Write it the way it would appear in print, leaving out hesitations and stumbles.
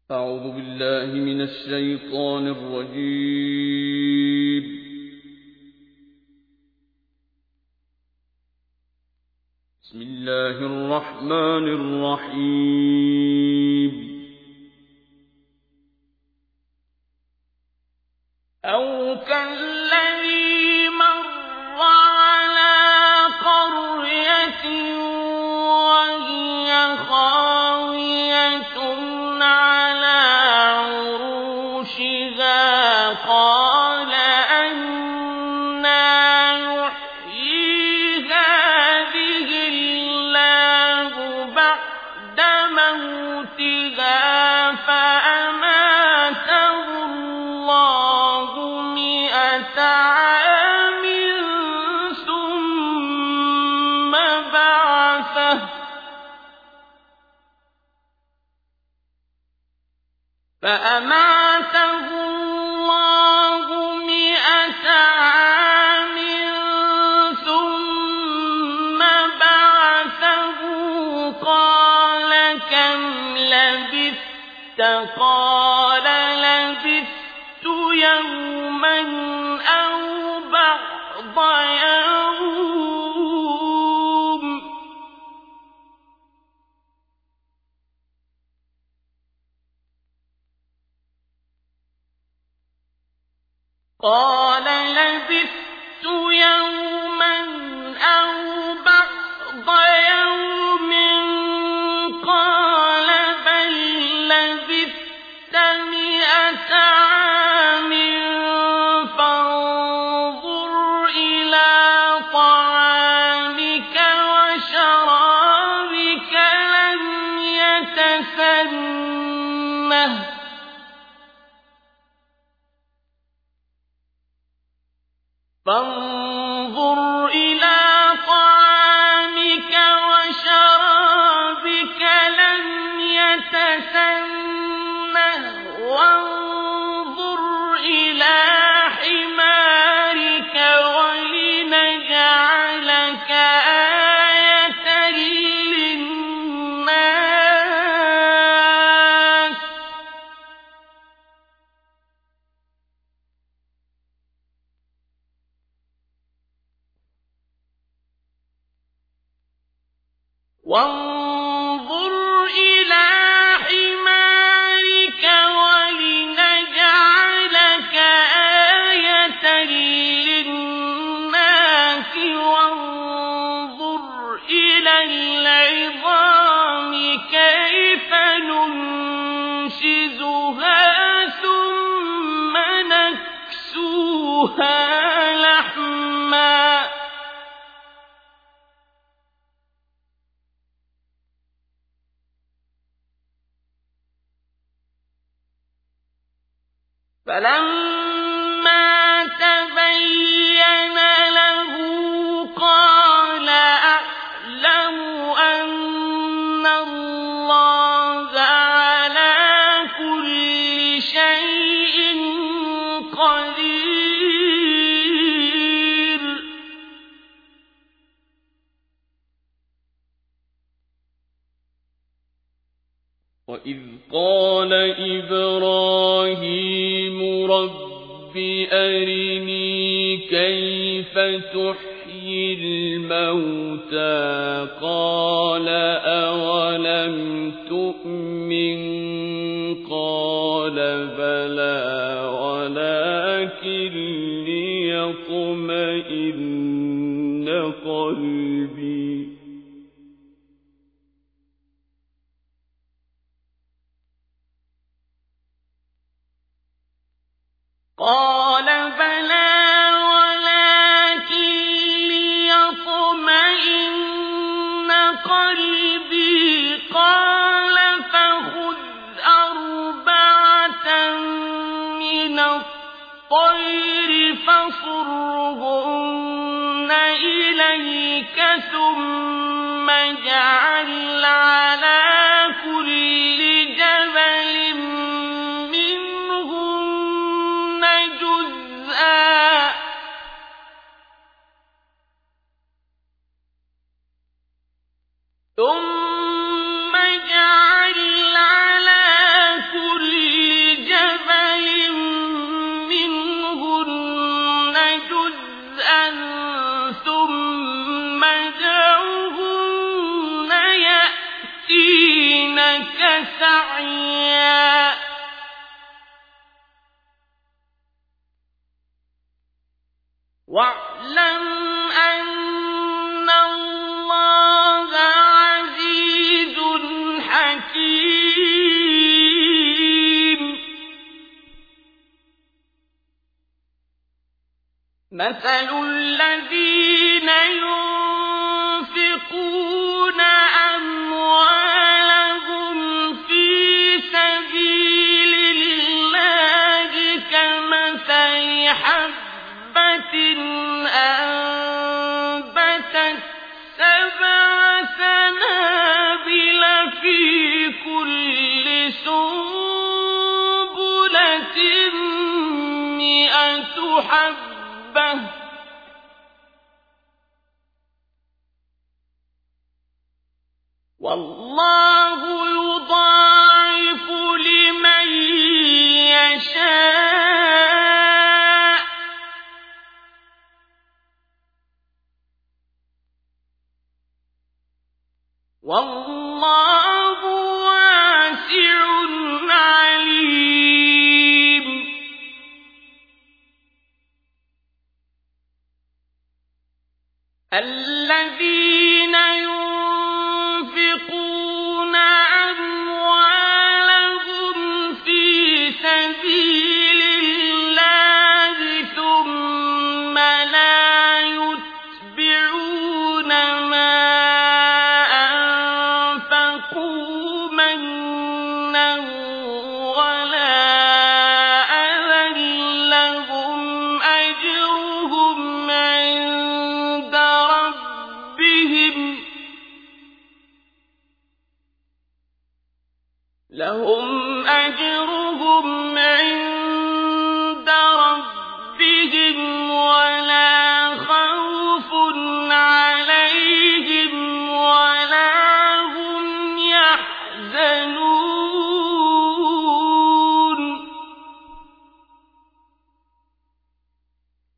أعوذ بالله من الشيطان الرجيم. بسم الله الرحمن الرحيم. أو كالذي مر على قرية وهي خاوية على عروشها قال أنى يحيي هذه الله بعد موتها فأماته الله 100 عام ثم بعثه قال كم لبثت قال لبثت يوما أو بعض يوم قال لبثت يوما أو بعض يوم قال بل لبثت 100 عام فانظر إلى طعامك وشرابك لم يتسنه فانظر إلى طعامك وشرابك لم يتسنه وانظر إلى حمارك ولنجعلك آية للناس وانظر إلى حمارك ولنجعلك آية للناس وانظر إلى العظام كيف ننشزها ثم نكسوها لحما فلما تبين له قال أعلم أن الله على كل شيء قدير وإذ قال إبراهيم رب أرني كيف تحيي الموتى قال أولم تؤمن قال بلى ولكن ليطمئن قلبي قال بلى ولكن ليطمئن قلبي قال فخذ 4 من الطير فصرهن إليك ثم اجعل على كل جبل منهن جزءا ثم اجعل على كل سَيُحْسِنُونَكَ سَعْيًا وَاعْلَمْ أَنَّ اللَّهَ عَزِيزٌ حَكِيمٌ مَثَلُ الَّذِينَ يُنفِقُونَ أَمْوَالَهُمْ فِي سَبِيلِ اللَّهِ كَمَثَلِ حَبَّةٍ أَنبَتَتْ 7 سَنَابِلَ فِي كُلِّ سُنبُلَةٍ 100 حَبَّةٍ